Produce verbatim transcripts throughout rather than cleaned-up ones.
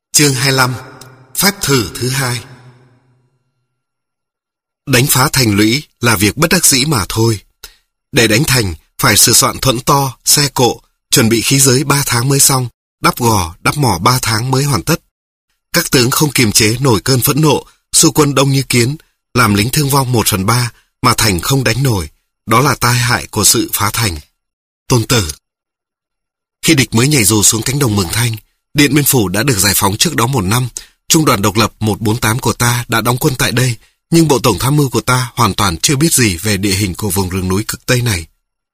Chương hai mươi lăm. Phép thử thứ hai. Đánh phá thành lũy là việc bất đắc dĩ mà thôi. Để đánh thành, phải sửa soạn thuẫn to, xe cộ, chuẩn bị khí giới ba tháng mới xong, đắp gò, đắp mỏ ba tháng mới hoàn tất. Các tướng không kiềm chế nổi cơn phẫn nộ, xu quân đông như kiến, làm lính thương vong một phần ba, mà thành không đánh nổi. Đó là tai hại của sự phá thành. Tôn Tử. Khi địch mới nhảy dù xuống cánh đồng Mường Thanh, Điện Biên Phủ đã được giải phóng trước đó một năm. Trung đoàn độc lập một bốn tám của ta đã đóng quân tại đây, nhưng Bộ Tổng tham mưu của ta hoàn toàn chưa biết gì về địa hình của vùng rừng núi cực Tây này.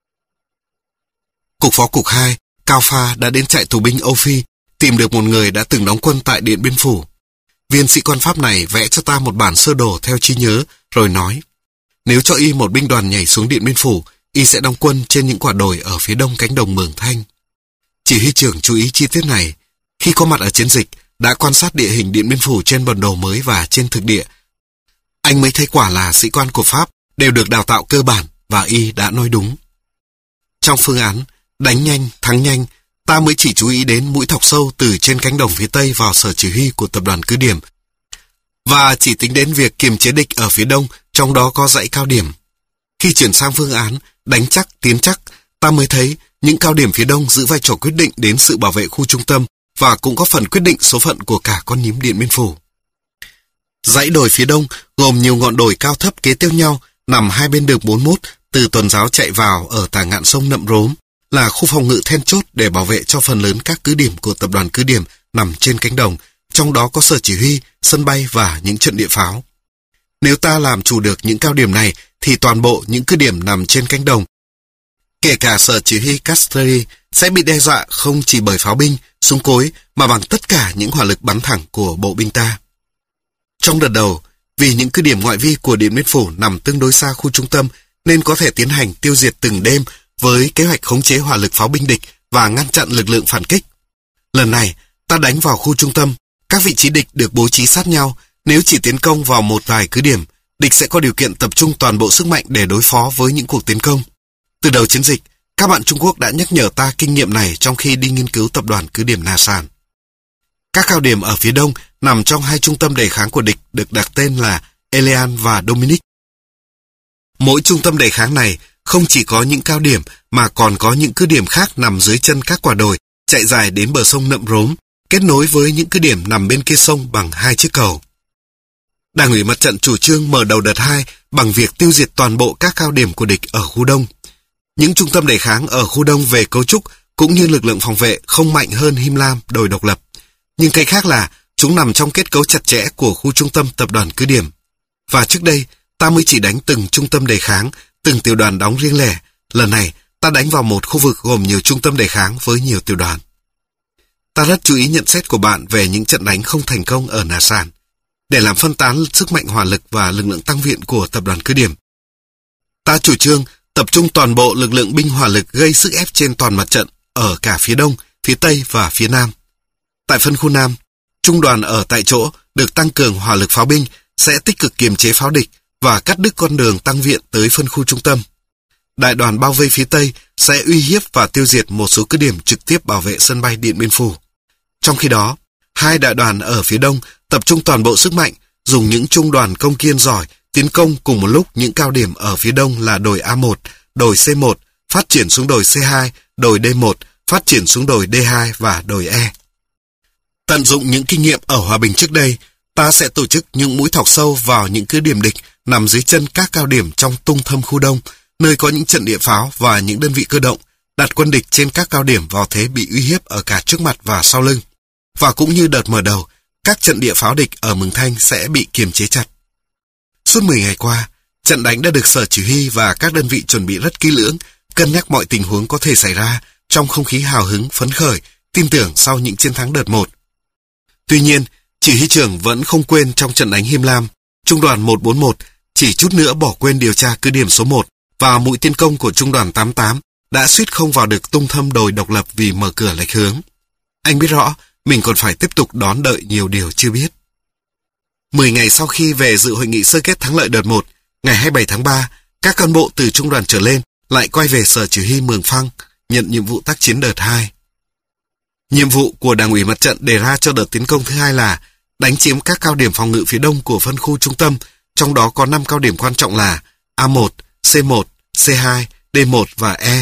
Cục Phó Cục hai, Cao Pha đã đến trại tù binh Âu Phi, tìm được một người đã từng đóng quân tại Điện Biên Phủ. Viên sĩ quan Pháp này vẽ cho ta một bản sơ đồ theo trí nhớ, rồi nói, nếu cho y một binh đoàn nhảy xuống Điện Biên Phủ, y sẽ đóng quân trên những quả đồi ở phía đông cánh đồng Mường Thanh. Chỉ huy trưởng chú ý chi tiết này. Khi có mặt ở chiến dịch, đã quan sát địa hình Điện Biên Phủ trên bản đồ mới và trên thực địa. Anh mới thấy quả là sĩ quan của Pháp đều được đào tạo cơ bản và y đã nói đúng. Trong phương án đánh nhanh, thắng nhanh, ta mới chỉ chú ý đến mũi thọc sâu từ trên cánh đồng phía Tây vào sở chỉ huy của tập đoàn cứ điểm và chỉ tính đến việc kiềm chế địch ở phía đông, trong đó có dãy cao điểm. Khi chuyển sang phương án đánh chắc, tiến chắc, ta mới thấy những cao điểm phía đông giữ vai trò quyết định đến sự bảo vệ khu trung tâm và cũng có phần quyết định số phận của cả con nhím Điện Biên Phủ. Dãy đồi phía đông gồm nhiều ngọn đồi cao thấp kế tiếp nhau, nằm hai bên đường bốn mươi mốt từ Tuần Giáo chạy vào ở tả ngạn sông Nậm Rốm, là khu phòng ngự then chốt để bảo vệ cho phần lớn các cứ điểm của tập đoàn cứ điểm nằm trên cánh đồng, trong đó có sở chỉ huy, sân bay và những trận địa pháo. Nếu ta làm chủ được những cao điểm này, thì toàn bộ những cứ điểm nằm trên cánh đồng, kể cả sở chỉ huy Castries, sẽ bị đe dọa không chỉ bởi pháo binh, súng cối, mà bằng tất cả những hỏa lực bắn thẳng của bộ binh ta. Trong đợt đầu, vì những cứ điểm ngoại vi của Điện Biên Phủ nằm tương đối xa khu trung tâm, nên có thể tiến hành tiêu diệt từng đêm với kế hoạch khống chế hỏa lực pháo binh địch và ngăn chặn lực lượng phản kích. Lần này, ta đánh vào khu trung tâm, các vị trí địch được bố trí sát nhau. Nếu chỉ tiến công vào một vài cứ điểm, địch sẽ có điều kiện tập trung toàn bộ sức mạnh để đối phó với những cuộc tiến công. Từ đầu chiến dịch, các bạn Trung Quốc đã nhắc nhở ta kinh nghiệm này trong khi đi nghiên cứu tập đoàn cứ điểm Na Sàn. Các cao điểm ở phía đông nằm trong hai trung tâm đề kháng của địch được đặt tên là Elean và Dominic. Mỗi trung tâm đề kháng này không chỉ có những cao điểm mà còn có những cứ điểm khác nằm dưới chân các quả đồi, chạy dài đến bờ sông Nậm Rốm, kết nối với những cứ điểm nằm bên kia sông bằng hai chiếc cầu. Đảng ủy Mặt trận chủ trương mở đầu đợt hai bằng việc tiêu diệt toàn bộ các cao điểm của địch ở khu đông. Những trung tâm đề kháng ở khu đông về cấu trúc cũng như lực lượng phòng vệ không mạnh hơn Him Lam, đồi độc lập. Nhưng cái khác là chúng nằm trong kết cấu chặt chẽ của khu trung tâm tập đoàn cứ điểm. Và trước đây, ta mới chỉ đánh từng trung tâm đề kháng, từng tiểu đoàn đóng riêng lẻ. Lần này, ta đánh vào một khu vực gồm nhiều trung tâm đề kháng với nhiều tiểu đoàn. Ta rất chú ý nhận xét của bạn về những trận đánh không thành công ở Na Sàn, để làm phân tán sức mạnh hỏa lực và lực lượng tăng viện của tập đoàn cứ điểm. Ta chủ trương tập trung toàn bộ lực lượng binh hỏa lực gây sức ép trên toàn mặt trận ở cả phía đông, phía tây và phía nam. Tại phân khu nam, trung đoàn ở tại chỗ được tăng cường hỏa lực pháo binh sẽ tích cực kiềm chế pháo địch và cắt đứt con đường tăng viện tới phân khu trung tâm. Đại đoàn bao vây phía tây sẽ uy hiếp và tiêu diệt một số cứ điểm trực tiếp bảo vệ sân bay Điện Biên Phủ. Trong khi đó, hai đại đoàn ở phía đông tập trung toàn bộ sức mạnh, dùng những trung đoàn công kiên giỏi tiến công cùng một lúc những cao điểm ở phía đông là đồi A một, đồi C một, phát triển xuống đồi C hai, đồi D một, phát triển xuống đồi D hai và đồi E. Tận dụng những kinh nghiệm ở Hòa Bình trước đây, ta sẽ tổ chức những mũi thọc sâu vào những cứ điểm địch nằm dưới chân các cao điểm trong tung thâm khu đông, nơi có những trận địa pháo và những đơn vị cơ động, đặt quân địch trên các cao điểm vào thế bị uy hiếp ở cả trước mặt và sau lưng. Và cũng như đợt mở đầu, các trận địa pháo địch ở Mường Thanh sẽ bị kiềm chế chặt. Suốt mười ngày qua, trận đánh đã được sở chỉ huy và các đơn vị chuẩn bị rất kỹ lưỡng, cân nhắc mọi tình huống có thể xảy ra trong không khí hào hứng, phấn khởi, tin tưởng sau những chiến thắng đợt một. Tuy nhiên, chỉ huy trưởng vẫn không quên trong trận đánh Him Lam, trung đoàn một bốn một chỉ chút nữa bỏ quên điều tra cứ điểm số một và mũi tiến công của trung đoàn tám tám đã suýt không vào được tung thâm đồi độc lập vì mở cửa lệch hướng. Anh biết rõ mình còn phải tiếp tục đón đợi nhiều điều chưa biết. Mười ngày sau khi về dự hội nghị sơ kết thắng lợi đợt một, ngày hai mươi bảy tháng ba, các cán bộ từ trung đoàn trở lên lại quay về sở chỉ huy Mường Phăng nhận nhiệm vụ tác chiến đợt hai. Nhiệm vụ của Đảng ủy Mặt trận đề ra cho đợt tiến công thứ hai là đánh chiếm các cao điểm phòng ngự phía đông của phân khu trung tâm, trong đó có năm cao điểm quan trọng là A một, C một, C hai, D một và E.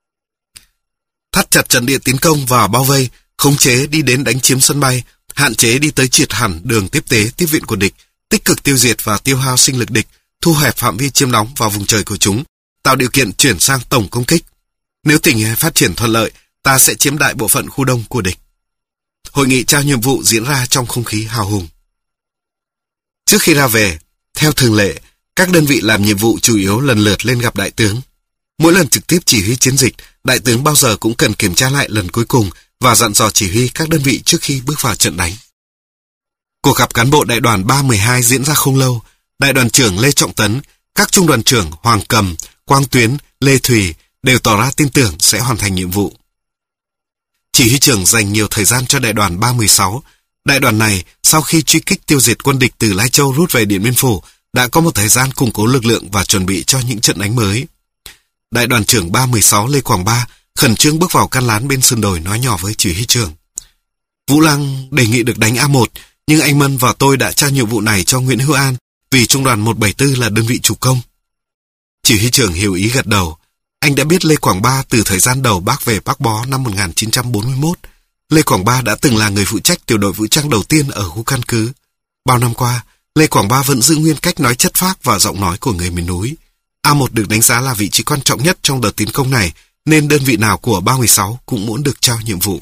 Thắt chặt trận địa tiến công và bao vây, khống chế đi đến đánh chiếm sân bay, hạn chế đi tới triệt hẳn đường tiếp tế, tiếp viện của địch, tích cực tiêu diệt và tiêu hao sinh lực địch, thu hẹp phạm vi chiếm đóng vào vùng trời của chúng, tạo điều kiện chuyển sang tổng công kích. Nếu tình hình phát triển thuận lợi, ta sẽ chiếm đại bộ phận khu đông của địch. Hội nghị trao nhiệm vụ diễn ra trong không khí hào hùng. Trước khi ra về, theo thường lệ, các đơn vị làm nhiệm vụ chủ yếu lần lượt lên gặp đại tướng. Mỗi lần trực tiếp chỉ huy chiến dịch, đại tướng bao giờ cũng cần kiểm tra lại lần cuối cùng và dặn dò chỉ huy các đơn vị trước khi bước vào trận đánh. Cuộc gặp cán bộ đại đoàn ba mười hai diễn ra không lâu. Đại đoàn trưởng Lê Trọng Tấn, các trung đoàn trưởng Hoàng Cầm, Quang Tuyến, Lê Thùy đều tỏ ra tin tưởng sẽ hoàn thành nhiệm vụ. Chỉ huy trưởng dành nhiều thời gian cho đại đoàn ba mười sáu. Đại đoàn này, sau khi truy kích tiêu diệt quân địch từ Lai Châu rút về Điện Biên Phủ, đã có một thời gian củng cố lực lượng và chuẩn bị cho những trận đánh mới. Đại đoàn trưởng ba mười sáu Lê Quảng Ba khẩn trương bước vào căn lán bên sườn đồi nói nhỏ với chỉ huy trưởng. Vũ Lăng đề nghị được đánh A một, nhưng anh Mân và tôi đã trao nhiệm vụ này cho Nguyễn Hữu An vì trung đoàn một bảy tư là đơn vị chủ công. Chỉ huy trưởng hiểu ý gật đầu. Anh đã biết Lê Quảng Ba từ thời gian đầu bác về Bắc Bó năm một nghìn chín trăm bốn mươi mốt. Lê Quảng Ba đã từng là người phụ trách tiểu đội vũ trang đầu tiên ở khu căn cứ. Bao năm qua, Lê Quảng Ba vẫn giữ nguyên cách nói chất phác và giọng nói của người miền núi. A một được đánh giá là vị trí quan trọng nhất trong đợt tiến công này, nên đơn vị nào của ba mười sáu cũng muốn được trao nhiệm vụ.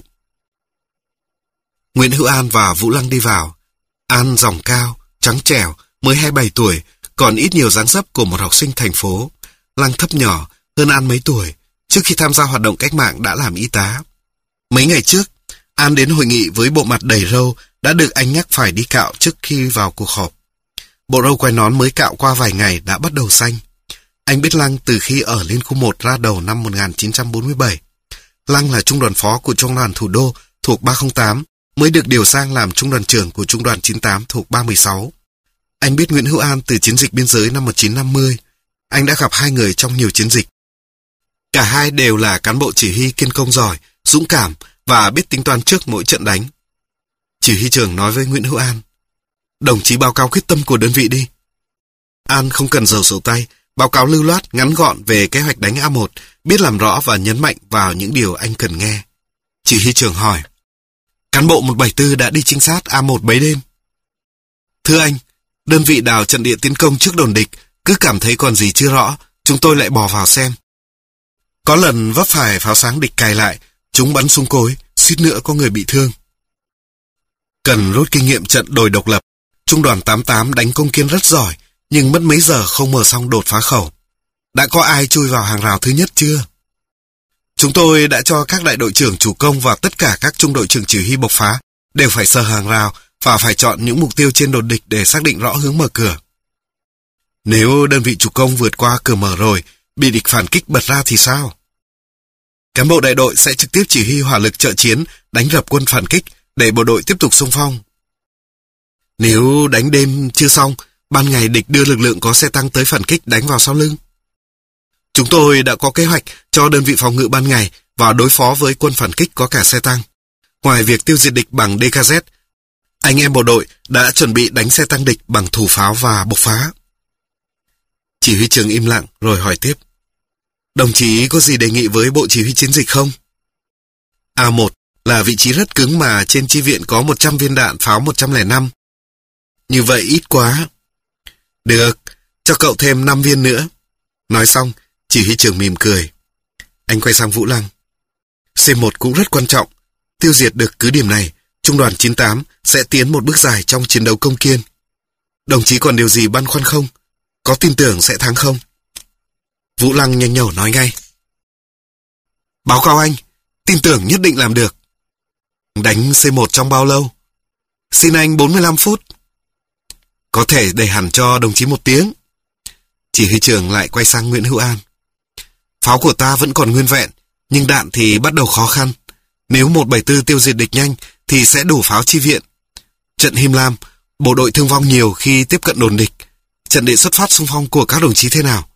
Nguyễn Hữu An và Vũ Lăng đi vào. An dòng cao, trắng trẻo, mới hai mươi bảy tuổi, còn ít nhiều dáng dấp của một học sinh thành phố. Lăng thấp nhỏ, hơn An mấy tuổi, trước khi tham gia hoạt động cách mạng đã làm y tá. Mấy ngày trước, An đến hội nghị với bộ mặt đầy râu, đã được anh nhắc phải đi cạo trước khi vào cuộc họp. Bộ râu quai nón mới cạo qua vài ngày đã bắt đầu xanh. Anh biết Lăng từ khi ở Liên khu một ra đầu năm một nghìn chín trăm bốn mươi bảy. Lăng là trung đoàn phó của trung đoàn thủ đô thuộc ba không tám, mới được điều sang làm trung đoàn trưởng của trung đoàn chín tám thuộc ba mười sáu. Anh biết Nguyễn Hữu An từ chiến dịch biên giới năm một nghìn chín trăm năm mươi. Anh đã gặp hai người trong nhiều chiến dịch. Cả hai đều là cán bộ chỉ huy kiên công giỏi, dũng cảm và biết tính toán trước mỗi trận đánh. Chỉ huy trưởng nói với Nguyễn Hữu An: "Đồng chí báo cáo quyết tâm của đơn vị đi." An không cần giở sổ tay, báo cáo lưu loát, ngắn gọn về kế hoạch đánh A một, biết làm rõ và nhấn mạnh vào những điều anh cần nghe. Chỉ huy trưởng hỏi: "Cán bộ một bảy tư đã đi trinh sát A một mấy đêm?" "Thưa anh, đơn vị đào trận địa tiến công trước đồn địch, cứ cảm thấy còn gì chưa rõ, chúng tôi lại bò vào xem. Có lần vấp phải pháo sáng địch cài lại, chúng bắn súng cối, suýt nữa có người bị thương. Cần rút kinh nghiệm trận đồi độc lập, trung đoàn tám tám đánh công kiên rất giỏi, nhưng mất mấy giờ không mở xong đột phá khẩu. Đã có ai chui vào hàng rào thứ nhất chưa? Chúng tôi đã cho các đại đội trưởng chủ công và tất cả các trung đội trưởng chỉ huy bộc phá đều phải sờ hàng rào và phải chọn những mục tiêu trên đồn địch để xác định rõ hướng mở cửa. Nếu đơn vị chủ công vượt qua cửa mở rồi, bị địch phản kích bật ra thì sao? Cán bộ đại đội sẽ trực tiếp chỉ huy hỏa lực trợ chiến, đánh rập quân phản kích để bộ đội tiếp tục xung phong. Nếu đánh đêm chưa xong, ban ngày địch đưa lực lượng có xe tăng tới phản kích đánh vào sau lưng. Chúng tôi đã có kế hoạch cho đơn vị phòng ngự ban ngày và đối phó với quân phản kích có cả xe tăng. Ngoài việc tiêu diệt địch bằng đê ca dét, anh em bộ đội đã chuẩn bị đánh xe tăng địch bằng thủ pháo và bộc phá." Chỉ huy trưởng im lặng rồi hỏi tiếp: "Đồng chí có gì đề nghị với bộ chỉ huy chiến dịch không?" A một là vị trí rất cứng mà trên chi viện có một trăm viên đạn pháo một trăm lẻ năm. Như vậy ít quá. Được, cho cậu thêm năm viên nữa. Nói xong, chỉ huy trưởng mỉm cười. Anh quay sang Vũ Lăng. C một cũng rất quan trọng. Tiêu diệt được cứ điểm này, trung đoàn chín tám sẽ tiến một bước dài trong chiến đấu công kiên. Đồng chí còn điều gì băn khoăn không? Có tin tưởng sẽ thắng không? Vũ Lăng nhanh nhẩu nói ngay: "Báo cáo anh, tin tưởng nhất định làm được." "Đánh C một trong bao lâu?" "Xin anh bốn mươi lăm phút. "Có thể để hẳn cho đồng chí một tiếng." Chỉ huy trưởng lại quay sang Nguyễn Hữu An. "Pháo của ta vẫn còn nguyên vẹn, nhưng đạn thì bắt đầu khó khăn. Nếu một bảy tư tiêu diệt địch nhanh thì sẽ đủ pháo chi viện. Trận Him Lam, bộ đội thương vong nhiều khi tiếp cận đồn địch. Trận địa xuất phát xung phong của các đồng chí thế nào?"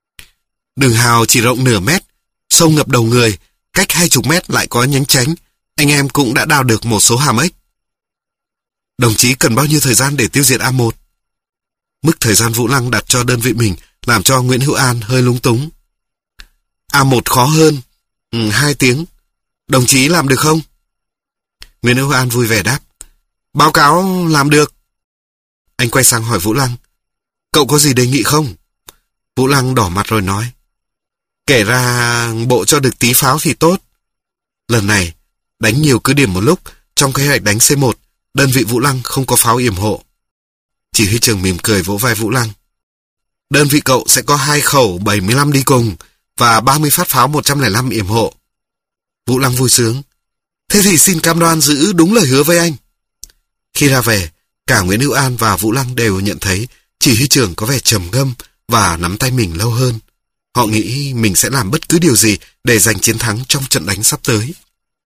"Đường hào chỉ rộng nửa mét, sâu ngập đầu người, cách hai chục mét lại có nhánh tránh. Anh em cũng đã đào được một số hàm ếch. Đồng chí cần bao nhiêu thời gian để tiêu diệt A một? Mức thời gian Vũ Lăng đặt cho đơn vị mình làm cho Nguyễn Hữu An hơi lúng túng. A một khó hơn. Ừ, hai tiếng. Đồng chí làm được không? Nguyễn Hữu An vui vẻ đáp. Báo cáo làm được. Anh quay sang hỏi Vũ Lăng. Cậu có gì đề nghị không? Vũ Lăng đỏ mặt rồi nói. Kể ra bộ cho được tí pháo thì tốt. Lần này, đánh nhiều cứ điểm một lúc, trong kế hoạch đánh C một, đơn vị Vũ Lăng không có pháo yểm hộ. Chỉ huy trưởng mỉm cười vỗ vai Vũ Lăng. Đơn vị cậu sẽ có hai khẩu bảy mươi lăm đi cùng và ba mươi phát pháo một trăm lẻ năm yểm hộ. Vũ Lăng vui sướng. Thế thì xin cam đoan giữ đúng lời hứa với anh. Khi ra về, cả Nguyễn Hữu An và Vũ Lăng đều nhận thấy chỉ huy trưởng có vẻ trầm ngâm và nắm tay mình lâu hơn. Họ nghĩ mình sẽ làm bất cứ điều gì để giành chiến thắng trong trận đánh sắp tới.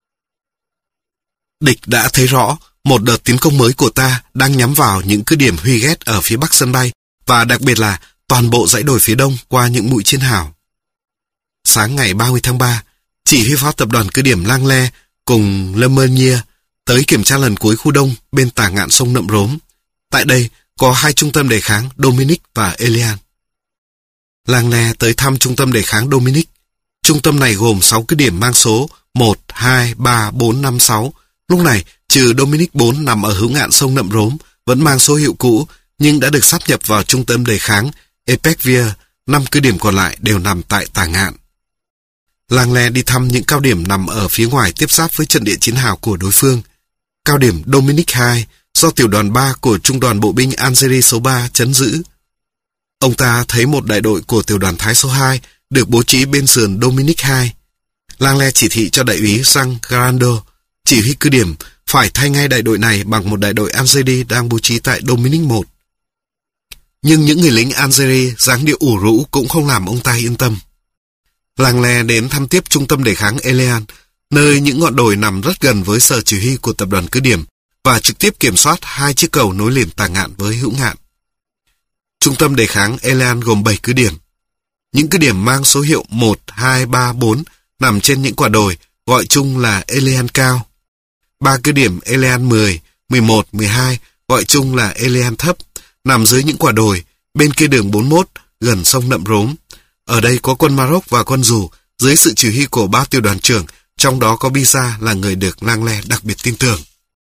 Địch đã thấy rõ một đợt tiến công mới của ta đang nhắm vào những cứ điểm Huy ghét ở phía bắc sân bay và đặc biệt là toàn bộ dãy đồi phía đông qua những mũi chiến hào. Sáng ngày ba mươi tháng ba, chỉ huy pháo tập đoàn cứ điểm Lang Le cùng Le Meunier tới kiểm tra lần cuối khu đông bên tả ngạn sông Nậm Rốm. Tại đây có hai trung tâm đề kháng Dominic và Elian. Lang Le tới thăm trung tâm đề kháng Dominic. Trung tâm này gồm sáu cứ điểm mang số một, hai, ba, bốn, năm, sáu. Lúc này, trừ Dominic bốn nằm ở hữu ngạn sông Nậm Rốm, vẫn mang số hiệu cũ, nhưng đã được sáp nhập vào trung tâm đề kháng Epecvia. Năm cứ điểm còn lại đều nằm tại tả ngạn. Lang Le đi thăm những cao điểm nằm ở phía ngoài tiếp giáp với trận địa chiến hào của đối phương. Cao điểm Dominic hai do tiểu đoàn ba của trung đoàn bộ binh Algerie số ba trấn giữ. Ông ta thấy một đại đội của tiểu đoàn Thái số hai được bố trí bên sườn Dominic hai. Lang Le chỉ thị cho đại úy Jean Grando, chỉ huy cứ điểm, phải thay ngay đại đội này bằng một đại đội Algerie đang bố trí tại Dominic một. Nhưng những người lính Algerie dáng điệu ủ rũ cũng không làm ông ta yên tâm. Lang Le đến thăm tiếp trung tâm đề kháng Elian, nơi những ngọn đồi nằm rất gần với sở chỉ huy của tập đoàn cứ điểm và trực tiếp kiểm soát hai chiếc cầu nối liền tả ngạn với hữu ngạn. Trung tâm đề kháng Elian gồm bảy cứ điểm. Những cứ điểm mang số hiệu một, hai, ba, bốn nằm trên những quả đồi, gọi chung là Elian cao. Ba cứ điểm Elian mười, mười một, mười hai gọi chung là Elian thấp, nằm dưới những quả đồi, bên kia đường bốn mươi mốt, gần sông Nậm Rốm. Ở đây có quân Maroc và quân Dù, dưới sự chỉ huy của ba tiểu đoàn trưởng, trong đó có Bisa là người được Lang Le đặc biệt tin tưởng.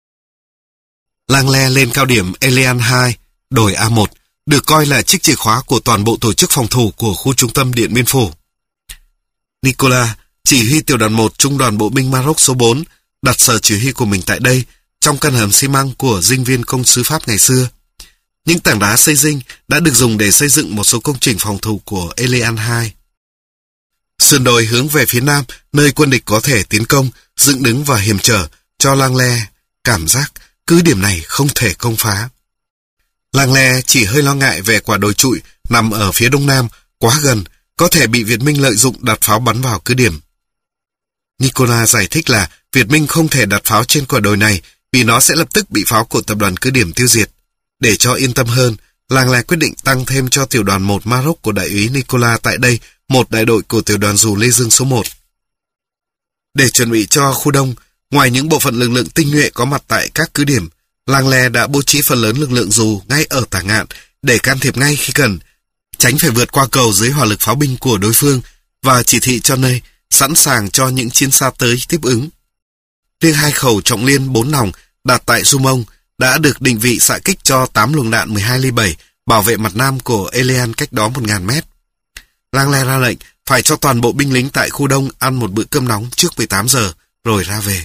Lang Le lên cao điểm Elian hai, đồi A một, được coi là chiếc chìa khóa của toàn bộ tổ chức phòng thủ của khu trung tâm Điện Biên Phủ. Nicolas, chỉ huy tiểu đoàn một trung đoàn bộ binh Maroc số bốn, đặt sở chỉ huy của mình tại đây, trong căn hầm xi măng của dinh viên công sứ Pháp ngày xưa. Những tảng đá xây dinh đã được dùng để xây dựng một số công trình phòng thủ của Elian hai. Sườn đồi hướng về phía nam, nơi quân địch có thể tiến công, dựng đứng và hiểm trở, cho Lang Le cảm giác cứ điểm này không thể công phá. Lang Le chỉ hơi lo ngại về quả đồi trụi nằm ở phía đông nam, quá gần, có thể bị Việt Minh lợi dụng đặt pháo bắn vào cứ điểm. Nicolas giải thích là Việt Minh không thể đặt pháo trên quả đồi này vì nó sẽ lập tức bị pháo của tập đoàn cứ điểm tiêu diệt. Để cho yên tâm hơn, Lang Le quyết định tăng thêm cho tiểu đoàn một Maroc của đại úy Nicolas tại đây một đại đội của tiểu đoàn Dù Lê Dương số một. Để chuẩn bị cho khu đông, ngoài những bộ phận lực lượng tinh nhuệ có mặt tại các cứ điểm, Lang Le đã bố trí phần lớn lực lượng Dù ngay ở tả ngạn để can thiệp ngay khi cần, tránh phải vượt qua cầu dưới hỏa lực pháo binh của đối phương và chỉ thị cho nơi sẵn sàng cho những chiến xa tới tiếp ứng. Riêng hai khẩu trọng liên bốn nòng đặt tại Sumong đã được định vị xạ kích cho tám luồng đạn mười hai ly bảy bảo vệ mặt nam của Elian cách đó một nghìn mét. Lang Le ra lệnh phải cho toàn bộ binh lính tại khu đông ăn một bữa cơm nóng trước mười tám giờ rồi ra về.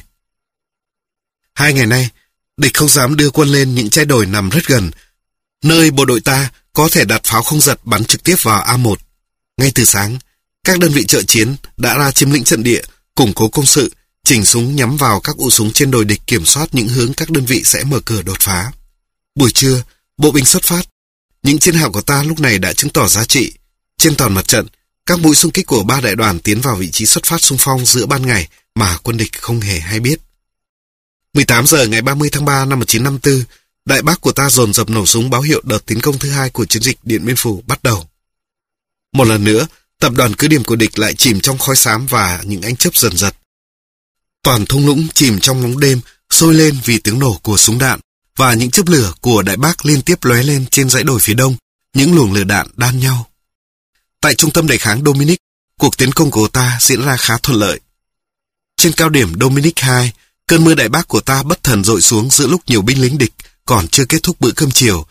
Hai ngày nay, địch không dám đưa quân lên những trái đồi nằm rất gần, nơi bộ đội ta có thể đặt pháo không giật bắn trực tiếp vào A một. Ngay từ sáng, các đơn vị trợ chiến đã ra chiếm lĩnh trận địa, củng cố công sự, chỉnh súng nhắm vào các ụ súng trên đồi địch kiểm soát những hướng các đơn vị sẽ mở cửa đột phá. Buổi trưa, bộ binh xuất phát. Những chiến hào của ta lúc này đã chứng tỏ giá trị. Trên toàn mặt trận, các mũi xung kích của ba đại đoàn tiến vào vị trí xuất phát xung phong giữa ban ngày mà quân địch không hề hay biết. mười tám giờ ngày ba mươi tháng ba năm một nghìn chín trăm năm mươi tư, đại bác của ta dồn dập nổ súng báo hiệu đợt tiến công thứ hai của chiến dịch Điện Biên Phủ bắt đầu. Một lần nữa, tập đoàn cứ điểm của địch lại chìm trong khói xám và những ánh chớp dần dật. Toàn thung lũng chìm trong bóng đêm, sôi lên vì tiếng nổ của súng đạn, và những chớp lửa của Đại Bác liên tiếp lóe lên trên dãy đồi phía đông, những luồng lửa đạn đan nhau. Tại trung tâm đại kháng Dominic, cuộc tiến công của ta diễn ra khá thuận lợi. Trên cao điểm Dominic hai, cơn mưa Đại Bác của ta bất thần dội xuống giữa lúc nhiều binh lính địch còn chưa kết thúc bữa cơm chiều.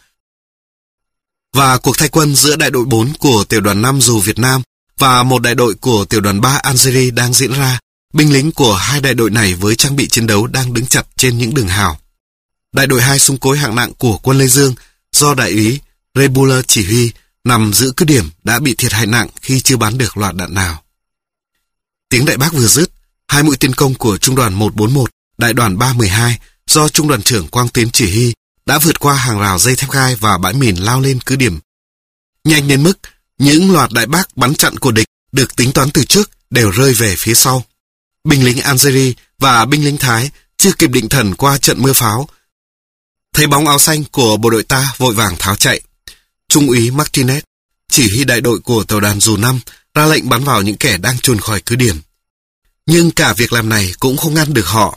Và cuộc thay quân giữa đại đội bốn của tiểu đoàn năm dù Việt Nam và một đại đội của tiểu đoàn ba Algeria đang diễn ra. Binh lính của hai đại đội này với trang bị chiến đấu đang đứng chặt trên những đường hào. Đại đội hai súng cối hạng nặng của quân Lê Dương do đại úy Rebuller chỉ huy nằm giữ cứ điểm đã bị thiệt hại nặng khi chưa bắn được loạt đạn nào. Tiếng Đại Bác vừa dứt, hai mũi tiến công của trung đoàn một bốn một, đại đoàn ba một hai do trung đoàn trưởng Quang Tiến chỉ huy đã vượt qua hàng rào dây thép gai và bãi mìn lao lên cứ điểm. Nhanh đến mức những loạt Đại Bác bắn chặn của địch được tính toán từ trước đều rơi về phía sau. Binh lính Algeria và binh lính Thái chưa kịp định thần qua trận mưa pháo, thấy bóng áo xanh của bộ đội ta vội vàng tháo chạy. Trung úy Martinez, chỉ huy đại đội của tàu đoàn dù năm, ra lệnh bắn vào những kẻ đang chuồn khỏi cứ điểm. Nhưng cả việc làm này cũng không ngăn được họ.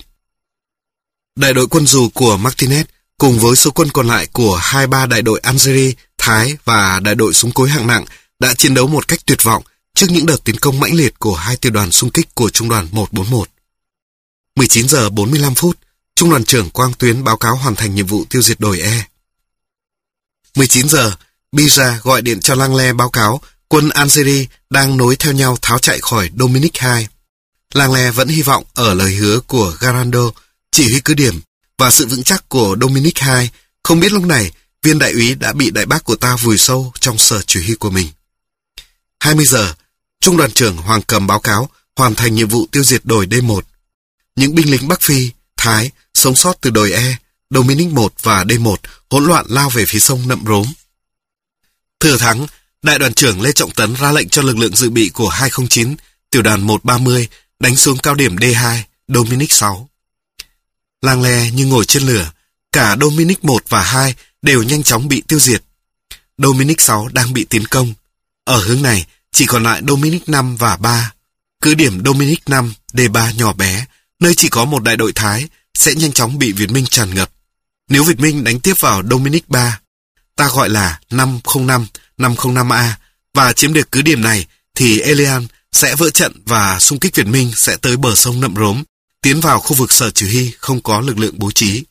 Đại đội quân dù của Martinez cùng với số quân còn lại của hai ba đại đội Algeria, Thái và đại đội súng cối hạng nặng đã chiến đấu một cách tuyệt vọng trước những đợt tiến công mãnh liệt của hai tiểu đoàn xung kích của trung đoàn một bốn một. mười chín giờ bốn mươi lăm phút, trung đoàn trưởng Quang Tuyến báo cáo hoàn thành nhiệm vụ tiêu diệt đồi E. mười chín giờ, Bira gọi điện cho Langley báo cáo quân Algeria đang nối theo nhau tháo chạy khỏi Dominic hai. Langley vẫn hy vọng ở lời hứa của Garando, chỉ huy cứ điểm, và sự vững chắc của Dominic hai. Không biết lúc này, viên đại úy đã bị Đại Bác của ta vùi sâu trong sở chỉ huy của mình. hai mươi giờ, trung đoàn trưởng Hoàng Cầm báo cáo hoàn thành nhiệm vụ tiêu diệt đồi D một. Những binh lính Bắc Phi, Thái sống sót từ đồi E, Dominic một và D một hỗn loạn lao về phía sông Nậm Rốm. Thừa thắng, đại đoàn trưởng Lê Trọng Tấn ra lệnh cho lực lượng dự bị của hai không chín, tiểu đoàn một ba mươi đánh xuống cao điểm D hai, Dominic sáu. Langley như ngồi trên lửa, cả Dominic một và hai đều nhanh chóng bị tiêu diệt. Dominic sáu đang bị tiến công. Ở hướng này, chỉ còn lại Dominic năm và ba. Cứ điểm Dominic năm, D ba nhỏ bé, nơi chỉ có một đại đội Thái, sẽ nhanh chóng bị Việt Minh tràn ngập. Nếu Việt Minh đánh tiếp vào Dominic ba, ta gọi là năm không năm, năm không năm A, và chiếm được cứ điểm này, thì Elian sẽ vỡ trận và xung kích Việt Minh sẽ tới bờ sông Nậm Rốm, tiến vào khu vực sở chỉ huy không có lực lượng bố trí.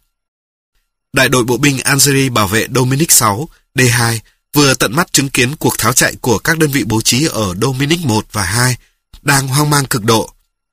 Đại đội bộ binh Algeria bảo vệ Dominic sáu, D hai, vừa tận mắt chứng kiến cuộc tháo chạy của các đơn vị bố trí ở Dominic một và hai, đang hoang mang cực độ.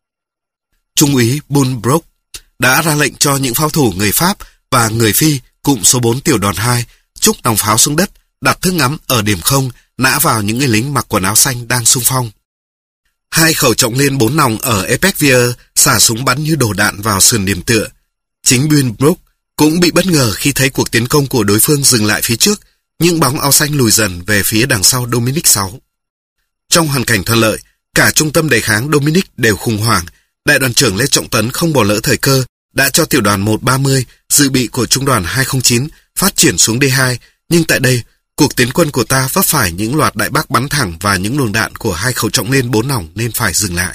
Trung úy Bulbrook đã ra lệnh cho những pháo thủ người Pháp và người Phi cụm số bốn tiểu đoàn hai trúc nòng pháo xuống đất, đặt thước ngắm ở điểm không, nã vào những người lính mặc quần áo xanh đang xung phong. Hai khẩu trọng liên bốn nòng ở Epecvier xả súng bắn như đổ đạn vào sườn điểm tựa. Chính Bulbrook cũng bị bất ngờ khi thấy cuộc tiến công của đối phương dừng lại phía trước, những bóng áo xanh lùi dần về phía đằng sau Dominic sáu. Trong hoàn cảnh thuận lợi, cả trung tâm đề kháng Dominic đều khủng hoảng. Đại đoàn trưởng Lê Trọng Tấn không bỏ lỡ thời cơ, đã cho tiểu đoàn một ba mươi, dự bị của trung đoàn hai không chín, phát triển xuống D hai, nhưng tại đây, cuộc tiến quân của ta vấp phải những loạt Đại Bác bắn thẳng và những luồng đạn của hai khẩu trọng liên bốn nòng nên phải dừng lại.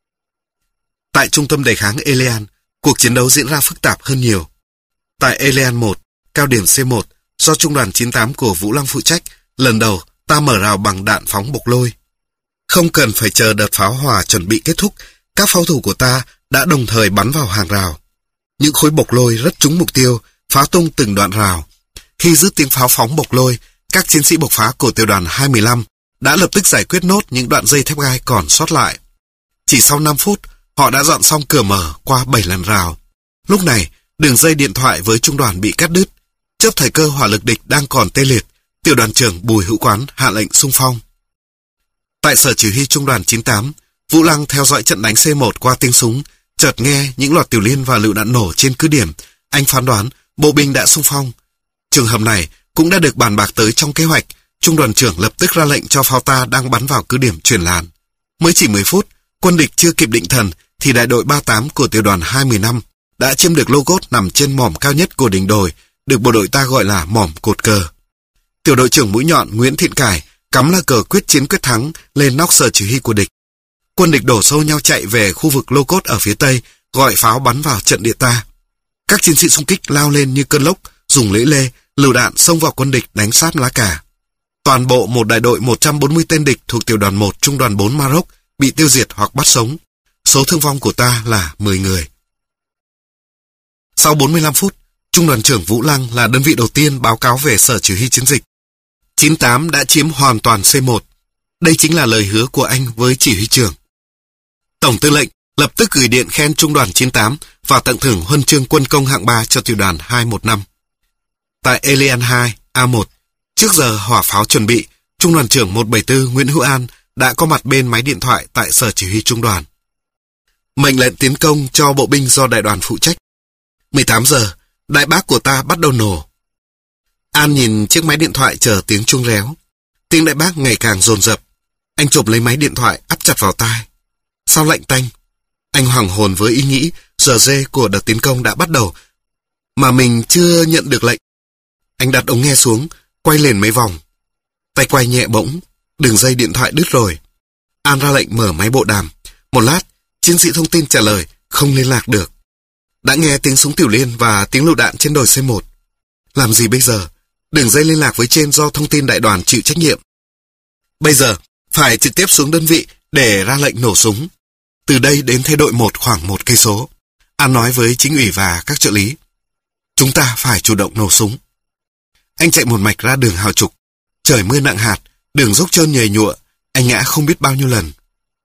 Tại trung tâm đề kháng Elian, cuộc chiến đấu diễn ra phức tạp hơn nhiều. Tại Elian một, cao điểm C một, do trung đoàn chín tám của Vũ Lăng phụ trách, lần đầu ta mở rào bằng đạn phóng bộc lôi. Không cần phải chờ đợt pháo hỏa chuẩn bị kết thúc, các pháo thủ của ta đã đồng thời bắn vào hàng rào. Những khối bộc lôi rất trúng mục tiêu, phá tung từng đoạn rào. Khi dứt tiếng pháo phóng bộc lôi, các chiến sĩ bộc phá của tiểu đoàn hai một lăm đã lập tức giải quyết nốt những đoạn dây thép gai còn sót lại. Chỉ sau năm phút, họ đã dọn xong cửa mở qua bảy lần rào. Lúc này, đường dây điện thoại với trung đoàn bị cắt đứt. Trước thời cơ hỏa lực địch đang còn tê liệt, tiểu đoàn trưởng Bùi Hữu Quán hạ lệnh xung phong. Tại sở chỉ huy trung đoàn chín tám, Vũ Lăng theo dõi trận đánh C một qua tiếng súng, chợt nghe những loạt tiểu liên và lựu đạn nổ trên cứ điểm. Anh phán đoán bộ binh đã xung phong. Trường hợp này cũng đã được bàn bạc tới trong kế hoạch. Trung đoàn trưởng lập tức ra lệnh cho pháo ta đang bắn vào cứ điểm chuyển làn. Mới chỉ mười phút, quân địch chưa kịp định thần thì đại đội ba tám của tiểu đoàn hai một lăm đã chiếm được lô cốt nằm trên mỏm cao nhất của đỉnh đồi, được bộ đội ta gọi là mỏm cột cờ. Tiểu đội trưởng mũi nhọn Nguyễn Thiện Cải cắm lá cờ quyết chiến quyết thắng lên nóc sở chỉ huy của địch. Quân địch đổ xô nhau chạy về khu vực lô cốt ở phía tây gọi pháo bắn vào trận địa ta. Các chiến sĩ xung kích lao lên như cơn lốc, dùng lưỡi lê, lựu đạn xông vào quân địch đánh sát lá cà. Toàn bộ một đại đội một trăm bốn mươi tên địch thuộc tiểu đoàn một trung đoàn bốn Maroc bị tiêu diệt hoặc bắt sống. Số thương vong của ta là mười người. Sau bốn mươi lăm phút, Trung đoàn trưởng Vũ Lăng là đơn vị đầu tiên báo cáo về sở chỉ huy chiến dịch. chín tám đã chiếm hoàn toàn C một. Đây chính là lời hứa của anh với chỉ huy trưởng. Tổng tư lệnh lập tức gửi điện khen Trung đoàn chín tám và tặng thưởng huân chương quân công hạng ba cho tiểu đoàn hai một năm. Tại Elian hai, A một, trước giờ hỏa pháo chuẩn bị, Trung đoàn trưởng một bảy tư Nguyễn Hữu An đã có mặt bên máy điện thoại tại sở chỉ huy trung đoàn. Mệnh lệnh tiến công cho bộ binh do đại đoàn phụ trách. mười tám giờ, đại bác của ta bắt đầu nổ. An nhìn chiếc máy điện thoại chờ tiếng chuông réo. Tiếng đại bác ngày càng dồn dập. Anh chộp lấy máy điện thoại áp chặt vào tai. Sao lạnh tanh? Anh hoàng hồn với ý nghĩ giờ dê của đợt tiến công đã bắt đầu mà mình chưa nhận được lệnh. Anh đặt ống nghe xuống, quay lên mấy vòng. Tay quay nhẹ bỗng, đường dây điện thoại đứt rồi. An ra lệnh mở máy bộ đàm. Một lát, chiến sĩ thông tin trả lời không liên lạc được. Đã nghe tiếng súng tiểu liên và tiếng lựu đạn trên đồi C một. Làm gì bây giờ? Đường dây liên lạc với trên do thông tin đại đoàn chịu trách nhiệm. Bây giờ, phải trực tiếp xuống đơn vị để ra lệnh nổ súng. Từ đây đến thay đội một khoảng một cây số. An nói với chính ủy và các trợ lý. Chúng ta phải chủ động nổ súng. Anh chạy một mạch ra đường Hào Trục. Trời mưa nặng hạt, đường dốc trơn nhầy nhụa, anh ngã không biết bao nhiêu lần.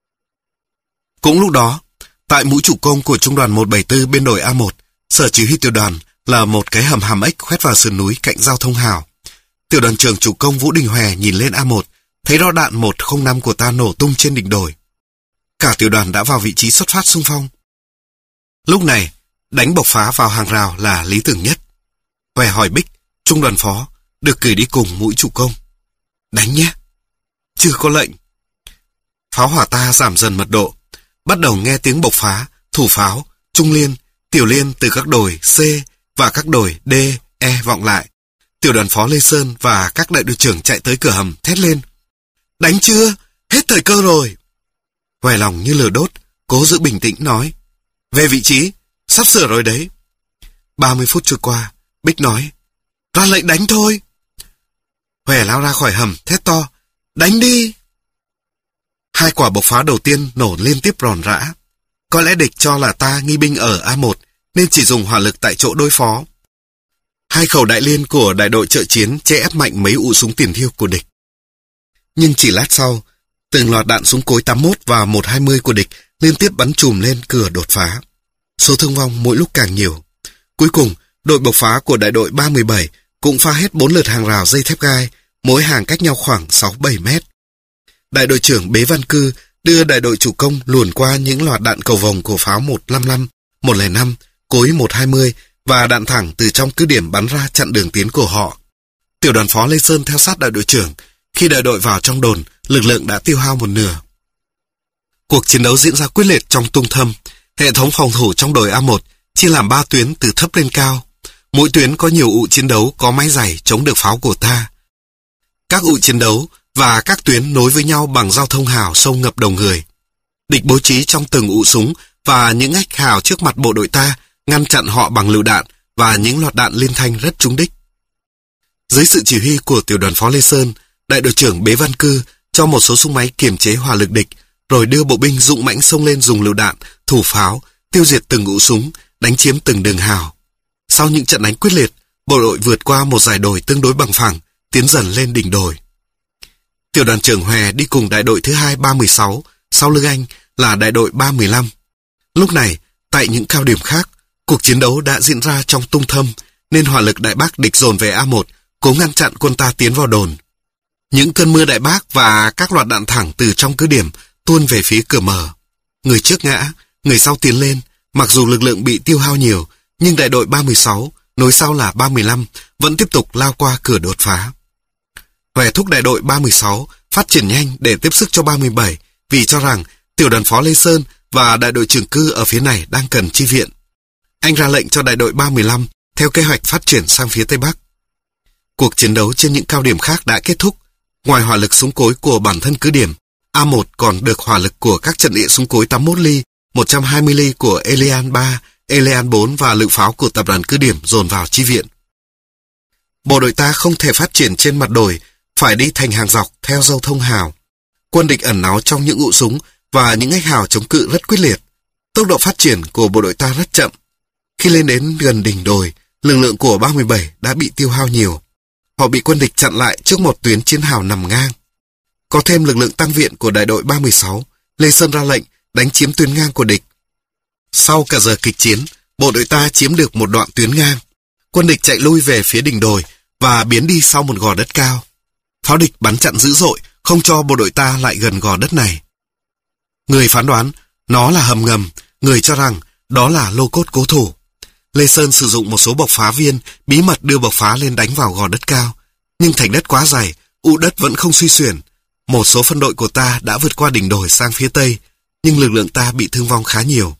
Cũng lúc đó, tại mũi chủ công của Trung đoàn một bảy tư bên đồi A một, sở chỉ huy tiểu đoàn là một cái hầm hàm ếch khoét vào sườn núi cạnh giao thông Hào. Tiểu đoàn trưởng chủ công Vũ Đình Hòe nhìn lên A một, thấy rõ đạn một không năm của ta nổ tung trên đỉnh đồi. Cả tiểu đoàn đã vào vị trí xuất phát xung phong. Lúc này, đánh bộc phá vào hàng rào là lý tưởng nhất. Hòe hỏi Bích, trung đoàn phó, được cử đi cùng mũi chủ công. Đánh nhé. Chưa có lệnh. Pháo hỏa ta giảm dần mật độ. Bắt đầu nghe tiếng bộc phá, thủ pháo, trung liên, tiểu liên từ các đồi C và các đồi D, E vọng lại. Tiểu đoàn phó Lê Sơn và các đại đội trưởng chạy tới cửa hầm thét lên. Đánh chưa? Hết thời cơ rồi. Hoài lòng như lửa đốt, cố giữ bình tĩnh nói. Về vị trí, sắp sửa rồi đấy. ba mươi phút trôi qua, Bích nói. Ra lệnh đánh thôi. Hòe lao ra khỏi hầm, thét to. Đánh đi. Hai quả bộc phá đầu tiên nổ liên tiếp ròn rã. Có lẽ địch cho là ta nghi binh ở A một, nên chỉ dùng hỏa lực tại chỗ đối phó. Hai khẩu đại liên của đại đội trợ chiến che ép mạnh mấy ụ súng tiền thiêu của địch. Nhưng chỉ lát sau, từng loạt đạn súng cối tám mốt và một hai mươi của địch liên tiếp bắn chùm lên cửa đột phá. Số thương vong mỗi lúc càng nhiều. Cuối cùng, đội bộc phá của đại đội ba một bảy cũng phá hết bốn lượt hàng rào dây thép gai, mỗi hàng cách nhau khoảng sáu bảy mét. Đại đội trưởng Bế Văn Cư đưa đại đội chủ công luồn qua những loạt đạn cầu vồng của pháo một năm năm, một không năm, cối một hai mươi và đạn thẳng từ trong cứ điểm bắn ra chặn đường tiến của họ. Tiểu đoàn phó Lê Sơn theo sát đại đội trưởng. Khi đại đội vào trong đồn, lực lượng đã tiêu hao một nửa. Cuộc chiến đấu diễn ra quyết liệt trong tung thâm. Hệ thống phòng thủ trong đồi A một chia làm ba tuyến từ thấp lên cao. Mỗi tuyến có nhiều ụ chiến đấu có máy giày chống được pháo của ta. Các ụ chiến đấu và các tuyến nối với nhau bằng giao thông hào sâu ngập đầu người. Địch bố trí trong từng ụ súng và những ngách hào trước mặt bộ đội ta, ngăn chặn họ bằng lựu đạn và những loạt đạn liên thanh rất trúng đích. Dưới sự chỉ huy của tiểu đoàn phó Lê Sơn, đại đội trưởng Bế Văn Cư cho một số súng máy kiềm chế hỏa lực địch, rồi đưa bộ binh dũng mãnh xông lên dùng lựu đạn, thủ pháo, tiêu diệt từng ụ súng, đánh chiếm từng đường hào. Sau những trận đánh quyết liệt, bộ đội vượt qua một dải đồi tương đối bằng phẳng, tiến dần lên đỉnh đồi. Tiểu đoàn trưởng Hòe đi cùng đại đội thứ hai ba một sáu, sau lưng anh là đại đội ba một lăm. Lúc này, tại những cao điểm khác, cuộc chiến đấu đã diễn ra trong tung thâm, nên hỏa lực đại bác địch dồn về A một, cố ngăn chặn quân ta tiến vào đồn. Những cơn mưa đại bác và các loạt đạn thẳng từ trong cứ điểm tuôn về phía cửa mở. Người trước ngã, người sau tiến lên, mặc dù lực lượng bị tiêu hao nhiều, nhưng đại đội ba một sáu, nối sau là ba một lăm, vẫn tiếp tục lao qua cửa đột phá. Hòe thúc đại đội ba một sáu phát triển nhanh để tiếp sức cho ba một bảy, vì cho rằng tiểu đoàn phó Lê Sơn và đại đội trưởng Cư ở phía này đang cần chi viện. Anh ra lệnh cho đại đội ba một lăm theo kế hoạch phát triển sang phía Tây Bắc. Cuộc chiến đấu trên những cao điểm khác đã kết thúc. Ngoài hỏa lực súng cối của bản thân cứ điểm, A một còn được hỏa lực của các trận địa súng cối tám mốt ly, một trăm hai mươi ly của Elian ba, Elian bốn và lựu pháo của tập đoàn cứ điểm dồn vào chi viện. Bộ đội ta không thể phát triển trên mặt đồi, phải đi thành hàng dọc theo dâu thông hào. Quân địch ẩn náu trong những ụ súng và những ếch hào chống cự rất quyết liệt. Tốc độ phát triển của bộ đội ta rất chậm. Khi lên đến gần đỉnh đồi, lực lượng của ba mươi bảy đã bị tiêu hao nhiều. Họ bị quân địch chặn lại trước một tuyến chiến hào nằm ngang. Có thêm lực lượng tăng viện của đại đội ba mươi sáu, Lê Sơn ra lệnh đánh chiếm tuyến ngang của địch. Sau cả giờ kịch chiến, bộ đội ta chiếm được một đoạn tuyến ngang. Quân địch chạy lui về phía đỉnh đồi và biến đi sau một gò đất cao. Pháo địch bắn chặn dữ dội, không cho bộ đội ta lại gần gò đất này. Người phán đoán nó là hầm ngầm, người cho rằng đó là lô cốt cố thủ. Lê Sơn sử dụng một số bộc phá viên bí mật đưa bộc phá lên đánh vào gò đất cao, nhưng thành đất quá dày, ụ đất vẫn không suy xuyển. Một số phân đội của ta đã vượt qua đỉnh đồi sang phía tây, nhưng lực lượng ta bị thương vong khá nhiều.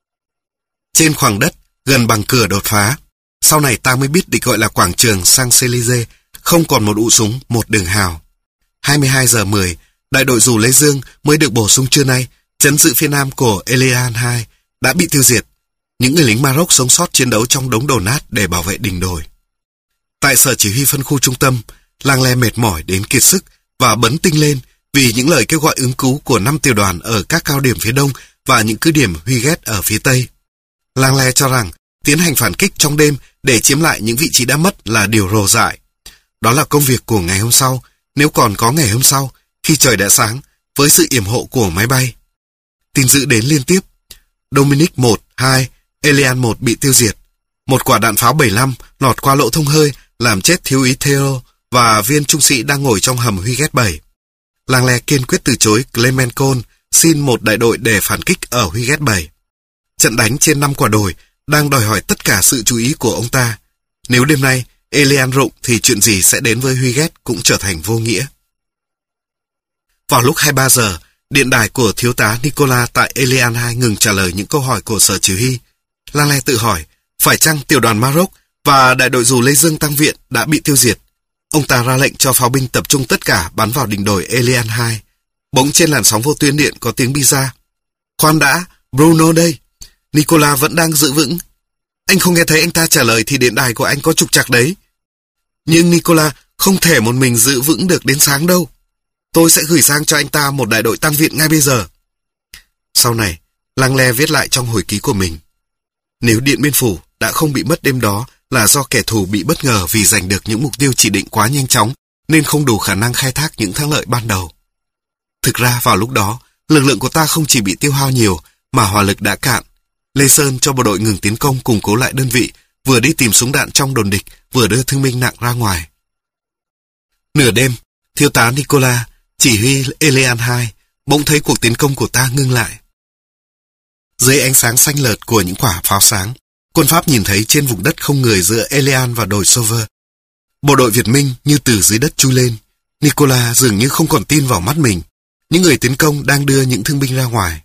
Trên khoảng đất gần bằng cửa đột phá, sau này ta mới biết địch gọi là quảng trường Champs-Élysées, không còn một ụ súng, một đường hào. hai mươi hai giờ mười, đại đội dù Lê Dương mới được bổ sung trưa nay, trấn giữ phía nam của Elian hai đã bị tiêu diệt. Những người lính Maroc sống sót chiến đấu trong đống đổ nát để bảo vệ đỉnh đồi. Tại sở chỉ huy phân khu trung tâm, Lang Le mệt mỏi đến kiệt sức và bấn tinh lên vì những lời kêu gọi ứng cứu của năm tiểu đoàn ở các cao điểm phía đông và những cứ điểm Huy ghét ở phía tây. Lang Le cho rằng tiến hành phản kích trong đêm để chiếm lại những vị trí đã mất là điều rồ dại. Đó là công việc của ngày hôm sau, nếu còn có ngày hôm sau, khi trời đã sáng, với sự yểm hộ của máy bay. Tin dữ đến liên tiếp. Dominic một, hai, Elian một bị tiêu diệt. Một quả đạn pháo bảy mươi lăm lọt qua lỗ thông hơi làm chết thiếu úy Theo và viên trung sĩ đang ngồi trong hầm Huy ghét bảy. Lang Le kiên quyết từ chối Clement Cole xin một đại đội để phản kích ở Huy ghét bảy. Trận đánh trên năm quả đồi đang đòi hỏi tất cả sự chú ý của ông ta. Nếu đêm nay Elian rụng thì chuyện gì sẽ đến với Huy ghét cũng trở thành vô nghĩa. Vào lúc hai mươi ba giờ, điện đài của thiếu tá Nicola tại Elian hai ngừng trả lời những câu hỏi của sở chỉ huy. Lang Le tự hỏi, phải chăng tiểu đoàn Maroc và đại đội dù Lê Dương tăng viện đã bị tiêu diệt? Ông ta ra lệnh cho pháo binh tập trung tất cả bắn vào đỉnh đồi Elian hai. Bỗng trên làn sóng vô tuyến điện có tiếng bi ra. Khoan đã, Bruno đây. Nicola vẫn đang giữ vững. Anh không nghe thấy anh ta trả lời thì điện đài của anh có trục trặc đấy. Nhưng Nicola không thể một mình giữ vững được đến sáng đâu. Tôi sẽ gửi sang cho anh ta một đại đội tăng viện ngay bây giờ. Sau này, Lang Le viết lại trong hồi ký của mình. Nếu Điện Biên Phủ đã không bị mất đêm đó là do kẻ thù bị bất ngờ vì giành được những mục tiêu chỉ định quá nhanh chóng nên không đủ khả năng khai thác những thắng lợi ban đầu. Thực ra vào lúc đó, lực lượng của ta không chỉ bị tiêu hao nhiều mà hỏa lực đã cạn. Lê Sơn cho bộ đội ngừng tiến công củng cố lại đơn vị, vừa đi tìm súng đạn trong đồn địch, vừa đưa thương binh nặng ra ngoài. Nửa đêm, thiếu tá Nicola, chỉ huy Elian hai, bỗng thấy cuộc tiến công của ta ngưng lại. Dưới ánh sáng xanh lợt của những quả pháo sáng, quân Pháp nhìn thấy trên vùng đất không người giữa Elian và đồi Sauveur. Bộ đội Việt Minh như từ dưới đất chui lên. Nicola dường như không còn tin vào mắt mình. Những người tiến công đang đưa những thương binh ra ngoài.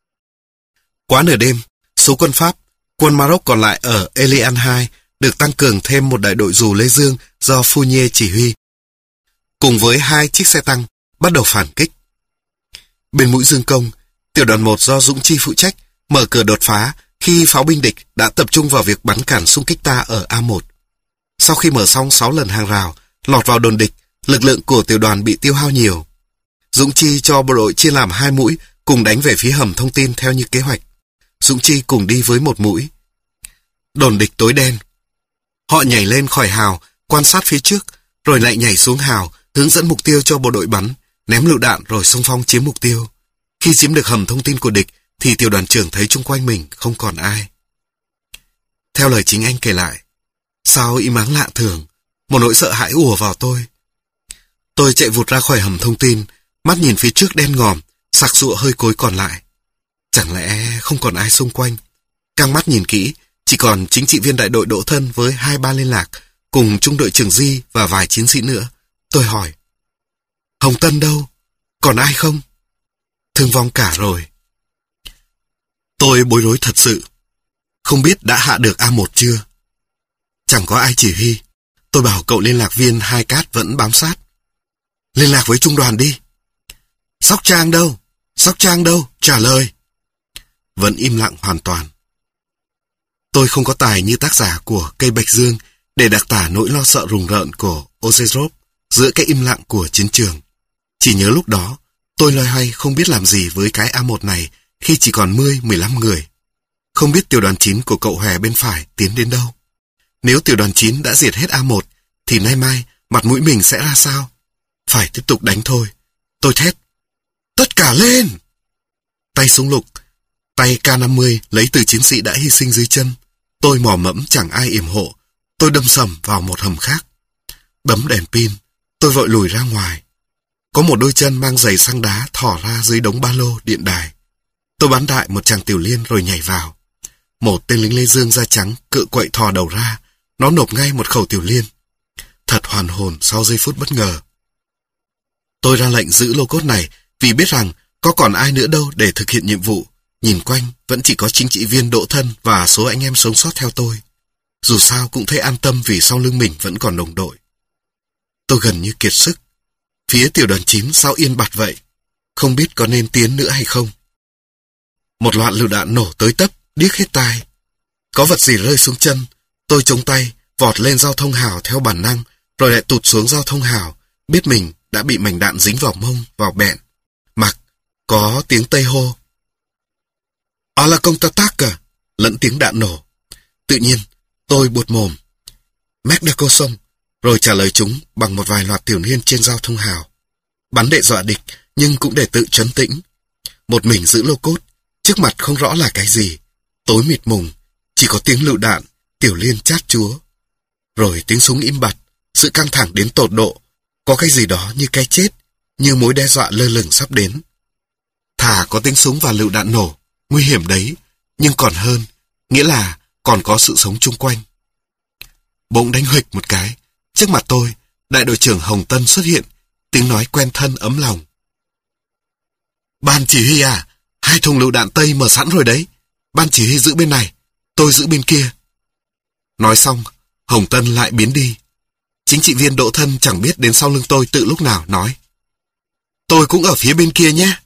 Quá nửa đêm, số quân Pháp, quân Maroc còn lại ở Elian hai được tăng cường thêm một đại đội dù Lê Dương do Fournier chỉ huy. Cùng với hai chiếc xe tăng, bắt đầu phản kích. Bên mũi Dương Công, tiểu đoàn một do Dũng Chi phụ trách mở cửa đột phá khi pháo binh địch đã tập trung vào việc bắn cản xung kích ta ở A một. Sau khi mở xong sáu lần hàng rào, lọt vào đồn địch, lực lượng của tiểu đoàn bị tiêu hao nhiều. Dũng Chi cho bộ đội chia làm hai mũi cùng đánh về phía hầm thông tin theo như kế hoạch. Dũng Chi cùng đi với một mũi. Đồn địch tối đen. Họ nhảy lên khỏi hào, quan sát phía trước, rồi lại nhảy xuống hào, hướng dẫn mục tiêu cho bộ đội bắn, ném lựu đạn rồi xung phong chiếm mục tiêu. Khi chiếm được hầm thông tin của địch, thì tiểu đoàn trưởng thấy chung quanh mình không còn ai. Theo lời chính anh kể lại, sao im ắng lạ thường, một nỗi sợ hãi ùa vào tôi. Tôi chạy vụt ra khỏi hầm thông tin, mắt nhìn phía trước đen ngòm, sặc sụa hơi cối còn lại. Chẳng lẽ không còn ai xung quanh? Căng mắt nhìn kỹ, chỉ còn chính trị viên đại đội Đỗ Thân với hai ba liên lạc, cùng trung đội trưởng Di và vài chiến sĩ nữa. Tôi hỏi, Hồng Tân đâu? Còn ai không? Thương vong cả rồi. Tôi bối rối thật sự. Không biết đã hạ được A một chưa? Chẳng có ai chỉ huy. Tôi bảo cậu liên lạc viên Hai Cát vẫn bám sát. Liên lạc với trung đoàn đi. Sóc Trang đâu? Sóc Trang đâu? Trả lời. vẫn im lặng hoàn toàn. Tôi không có tài như tác giả của Cây Bạch Dương để đặc tả nỗi lo sợ rùng rợn của Ozerov giữa cái im lặng của chiến trường. Chỉ nhớ lúc đó, tôi loay hoay không biết làm gì với cái A một này khi chỉ còn mười mười lăm người. Không biết tiểu đoàn chín của cậu Hòe bên phải tiến đến đâu. Nếu tiểu đoàn chín đã diệt hết A một, thì nay mai mặt mũi mình sẽ ra sao? Phải tiếp tục đánh thôi. Tôi thét: tất cả lên! Tay súng lục, tay K năm mươi lấy từ chiến sĩ đã hy sinh dưới chân. Tôi mò mẫm chẳng ai yểm hộ. Tôi đâm sầm vào một hầm khác. Bấm đèn pin, tôi vội lùi ra ngoài. Có một đôi chân mang giày xăng đá thò ra dưới đống ba lô điện đài. Tôi bắn đại một chàng tiểu liên rồi nhảy vào. Một tên lính Lê Dương da trắng cự quậy thò đầu ra. Nó nộp ngay một khẩu tiểu liên. Thật hoàn hồn sau giây phút bất ngờ. Tôi ra lệnh giữ lô cốt này vì biết rằng có còn ai nữa đâu để thực hiện nhiệm vụ. Nhìn quanh vẫn chỉ có chính trị viên Đỗ Thân và số anh em sống sót theo tôi. Dù sao cũng thấy an tâm vì sau lưng mình vẫn còn đồng đội. Tôi gần như kiệt sức. Phía tiểu đoàn chín sao yên bặt vậy? Không biết có nên tiến nữa hay không? Một loạt lựu đạn nổ tới tấp, điếc hết tai. Có vật gì rơi xuống chân. Tôi chống tay, vọt lên giao thông hào theo bản năng, rồi lại tụt xuống giao thông hào, biết mình đã bị mảnh đạn dính vào mông, vào bẹn. Mặc, có tiếng Tây hô: "À là công ta tác à?" lẫn tiếng đạn nổ. Tự nhiên, tôi buột mồm: "Mec đa cô sông", rồi trả lời chúng bằng một vài loạt tiểu liên trên giao thông hào. Bắn để dọa địch, nhưng cũng để tự trấn tĩnh. Một mình giữ lô cốt, trước mặt không rõ là cái gì. Tối mịt mùng, chỉ có tiếng lựu đạn, tiểu liên chát chúa. Rồi tiếng súng im bặt, sự căng thẳng đến tột độ. Có cái gì đó như cái chết, như mối đe dọa lơ lửng sắp đến. Thà có tiếng súng và lựu đạn nổ, nguy hiểm đấy, nhưng còn hơn, nghĩa là còn có sự sống chung quanh. Bỗng đánh huỵch một cái, trước mặt tôi, đại đội trưởng Hồng Tân xuất hiện, tiếng nói quen thân ấm lòng: "Ban chỉ huy à, hai thùng lựu đạn Tây mở sẵn rồi đấy. Ban chỉ huy giữ bên này, tôi giữ bên kia." Nói xong, Hồng Tân lại biến đi. Chính trị viên Đỗ Thân chẳng biết đến sau lưng tôi tự lúc nào nói: "Tôi cũng ở phía bên kia nhé."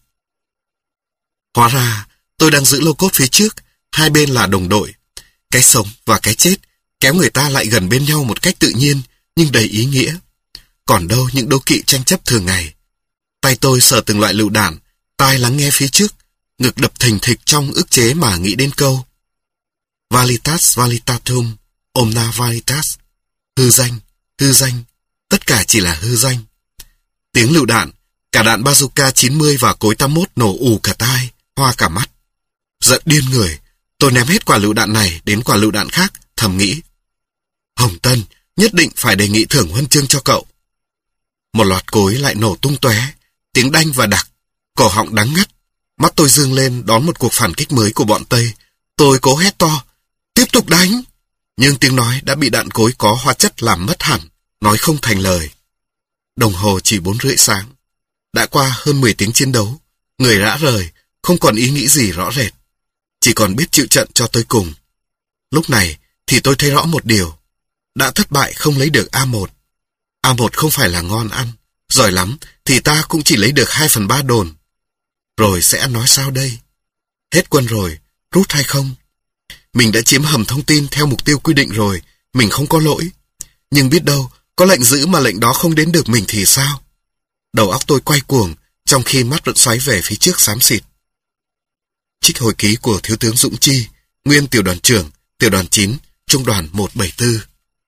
Hóa ra, tôi đang giữ lô cốt phía trước, hai bên là đồng đội. Cái sống và cái chết kéo người ta lại gần bên nhau một cách tự nhiên, nhưng đầy ý nghĩa. Còn đâu những đố kỵ tranh chấp thường ngày. Tay tôi sờ từng loại lựu đạn, tai lắng nghe phía trước, ngực đập thình thịch trong ức chế mà nghĩ đến câu: "Valitas valitatum, omna valitas." Hư danh, hư danh, tất cả chỉ là hư danh. Tiếng lựu đạn, cả đạn bazooka chín mươi và cối tám mốt nổ ù cả tai, hoa cả mắt. Giận điên người, tôi ném hết quả lựu đạn này đến quả lựu đạn khác, thầm nghĩ: Hồng Tân nhất định phải đề nghị thưởng huân chương cho cậu. Một loạt cối lại nổ tung tóe, tiếng đanh và đặc, cổ họng đắng ngắt. Mắt tôi dương lên đón một cuộc phản kích mới của bọn Tây. Tôi cố hét to: "Tiếp tục đánh!" Nhưng tiếng nói đã bị đạn cối có hóa chất làm mất hẳn, nói không thành lời. Đồng hồ chỉ bốn rưỡi sáng. Đã qua hơn mười tiếng chiến đấu, người rã rời, không còn ý nghĩ gì rõ rệt. Chỉ còn biết chịu trận cho tới cùng. Lúc này thì tôi thấy rõ một điều. Đã thất bại không lấy được A một. A một không phải là ngon ăn. Giỏi lắm thì ta cũng chỉ lấy được hai phần ba đồn. Rồi sẽ ăn nói sao đây? Hết quân rồi, rút hay không? Mình đã chiếm hầm thông tin theo mục tiêu quy định rồi, mình không có lỗi. Nhưng biết đâu, có lệnh giữ mà lệnh đó không đến được mình thì sao? Đầu óc tôi quay cuồng, trong khi mắt vẫn xoáy về phía trước xám xịt. Trích hồi ký của Thiếu tướng Dũng Chi, nguyên tiểu đoàn trưởng, tiểu đoàn chín, trung đoàn một bảy tư.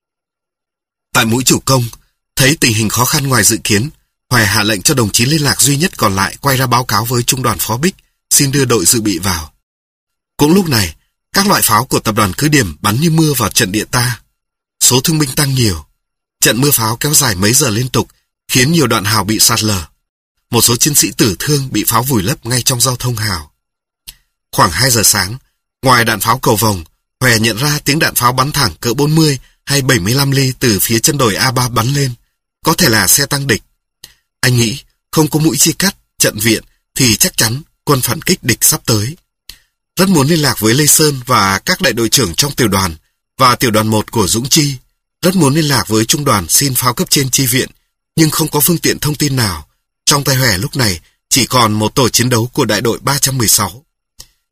Tại mũi chủ công, thấy tình hình khó khăn ngoài dự kiến, Hoài hạ lệnh cho đồng chí liên lạc duy nhất còn lại quay ra báo cáo với trung đoàn phó Bích, xin đưa đội dự bị vào. Cũng lúc này, các loại pháo của tập đoàn cứ điểm bắn như mưa vào trận địa ta. Số thương binh tăng nhiều. Trận mưa pháo kéo dài mấy giờ liên tục, khiến nhiều đoạn hào bị sạt lở. Một số chiến sĩ tử thương bị pháo vùi lấp ngay trong giao thông hào. Khoảng hai giờ sáng, ngoài đạn pháo cầu vồng, Hòe nhận ra tiếng đạn pháo bắn thẳng cỡ bốn mươi hay bảy mươi lăm ly từ phía chân đồi A ba bắn lên. Có thể là xe tăng địch. Anh nghĩ không có mũi chi cắt, trận viện thì chắc chắn quân phản kích địch sắp tới. Rất muốn liên lạc với Lê Sơn và các đại đội trưởng trong tiểu đoàn và tiểu đoàn một của Dũng Chi. Rất muốn liên lạc với trung đoàn xin pháo cấp trên chi viện, nhưng không có phương tiện thông tin nào. Trong tay Hòe lúc này chỉ còn một tổ chiến đấu của đại đội ba trăm mười sáu.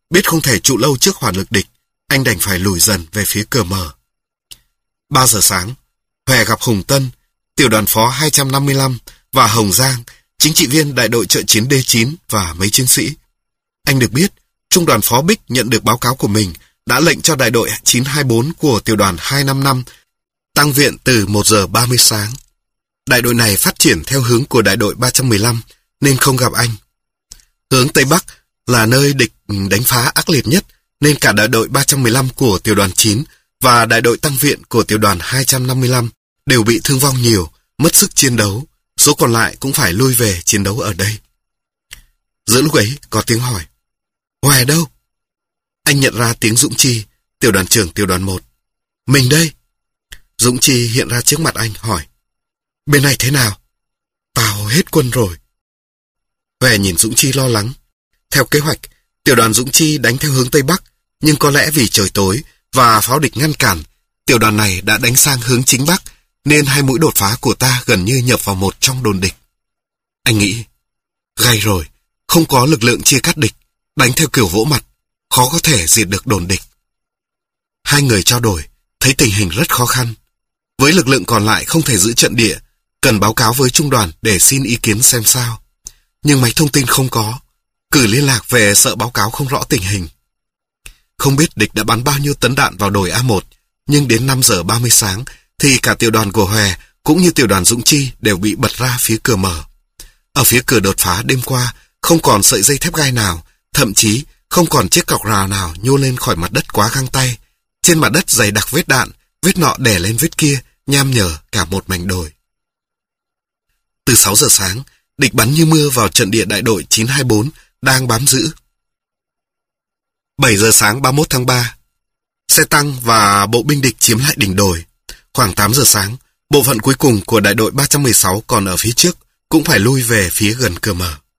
Biết không thể trụ lâu trước hỏa lực địch, anh đành phải lùi dần về phía cờ mờ. ba giờ sáng, Hòe gặp Hùng Tân, tiểu đoàn phó hai trăm năm mươi lăm và Hồng Giang, chính trị viên đại đội trợ chiến D chín và mấy chiến sĩ. Anh được biết, trung đoàn phó Bích nhận được báo cáo của mình đã lệnh cho đại đội chín hai bốn của tiểu đoàn hai năm năm tăng viện từ một giờ ba mươi sáng. Đại đội này phát triển theo hướng của đại đội ba trăm mười lăm nên không gặp anh. Hướng Tây Bắc là nơi địch đánh phá ác liệt nhất nên cả đại đội ba trăm mười lăm của tiểu đoàn chín và đại đội tăng viện của tiểu đoàn hai trăm năm mươi lăm đều bị thương vong nhiều, mất sức chiến đấu. Số còn lại cũng phải lui về chiến đấu ở đây. Giữa lúc ấy có tiếng hỏi: Hòe đâu? Anh nhận ra tiếng Dũng Chi, tiểu đoàn trưởng tiểu đoàn một. Mình đây. Dũng Chi hiện ra trước mặt anh hỏi: Bên này thế nào? Tao hết quân rồi. Hòe nhìn Dũng Chi lo lắng. Theo kế hoạch, tiểu đoàn Dũng Chi đánh theo hướng Tây Bắc, nhưng có lẽ vì trời tối và pháo địch ngăn cản, tiểu đoàn này đã đánh sang hướng chính Bắc, nên hai mũi đột phá của ta gần như nhập vào một trong đồn địch. Anh nghĩ, gay rồi, không có lực lượng chia cắt địch, đánh theo kiểu vỗ mặt, khó có thể diệt được đồn địch. Hai người trao đổi, thấy tình hình rất khó khăn. Với lực lượng còn lại không thể giữ trận địa, cần báo cáo với trung đoàn để xin ý kiến xem sao. Nhưng máy thông tin không có, cử liên lạc về sợ báo cáo không rõ tình hình. Không biết địch đã bắn bao nhiêu tấn đạn vào đồi A một, nhưng đến năm giờ ba mươi sáng thì cả tiểu đoàn của Hòe cũng như tiểu đoàn Dũng Chi đều bị bật ra phía cửa mở. Ở phía cửa đột phá đêm qua không còn sợi dây thép gai nào, thậm chí không còn chiếc cọc rào nào nhô lên khỏi mặt đất quá găng tay. Trên mặt đất dày đặc vết đạn, vết nọ đè lên vết kia, nham nhở cả một mảnh đồi. Từ sáu giờ sáng, địch bắn như mưa vào trận địa đại đội chín hai bốn đang bám giữ. bảy giờ sáng ba mươi mốt tháng ba, xe tăng và bộ binh địch chiếm lại đỉnh đồi. Khoảng tám giờ sáng, bộ phận cuối cùng của đại đội ba trăm mười sáu còn ở phía trước cũng phải lui về phía gần cờ mờ.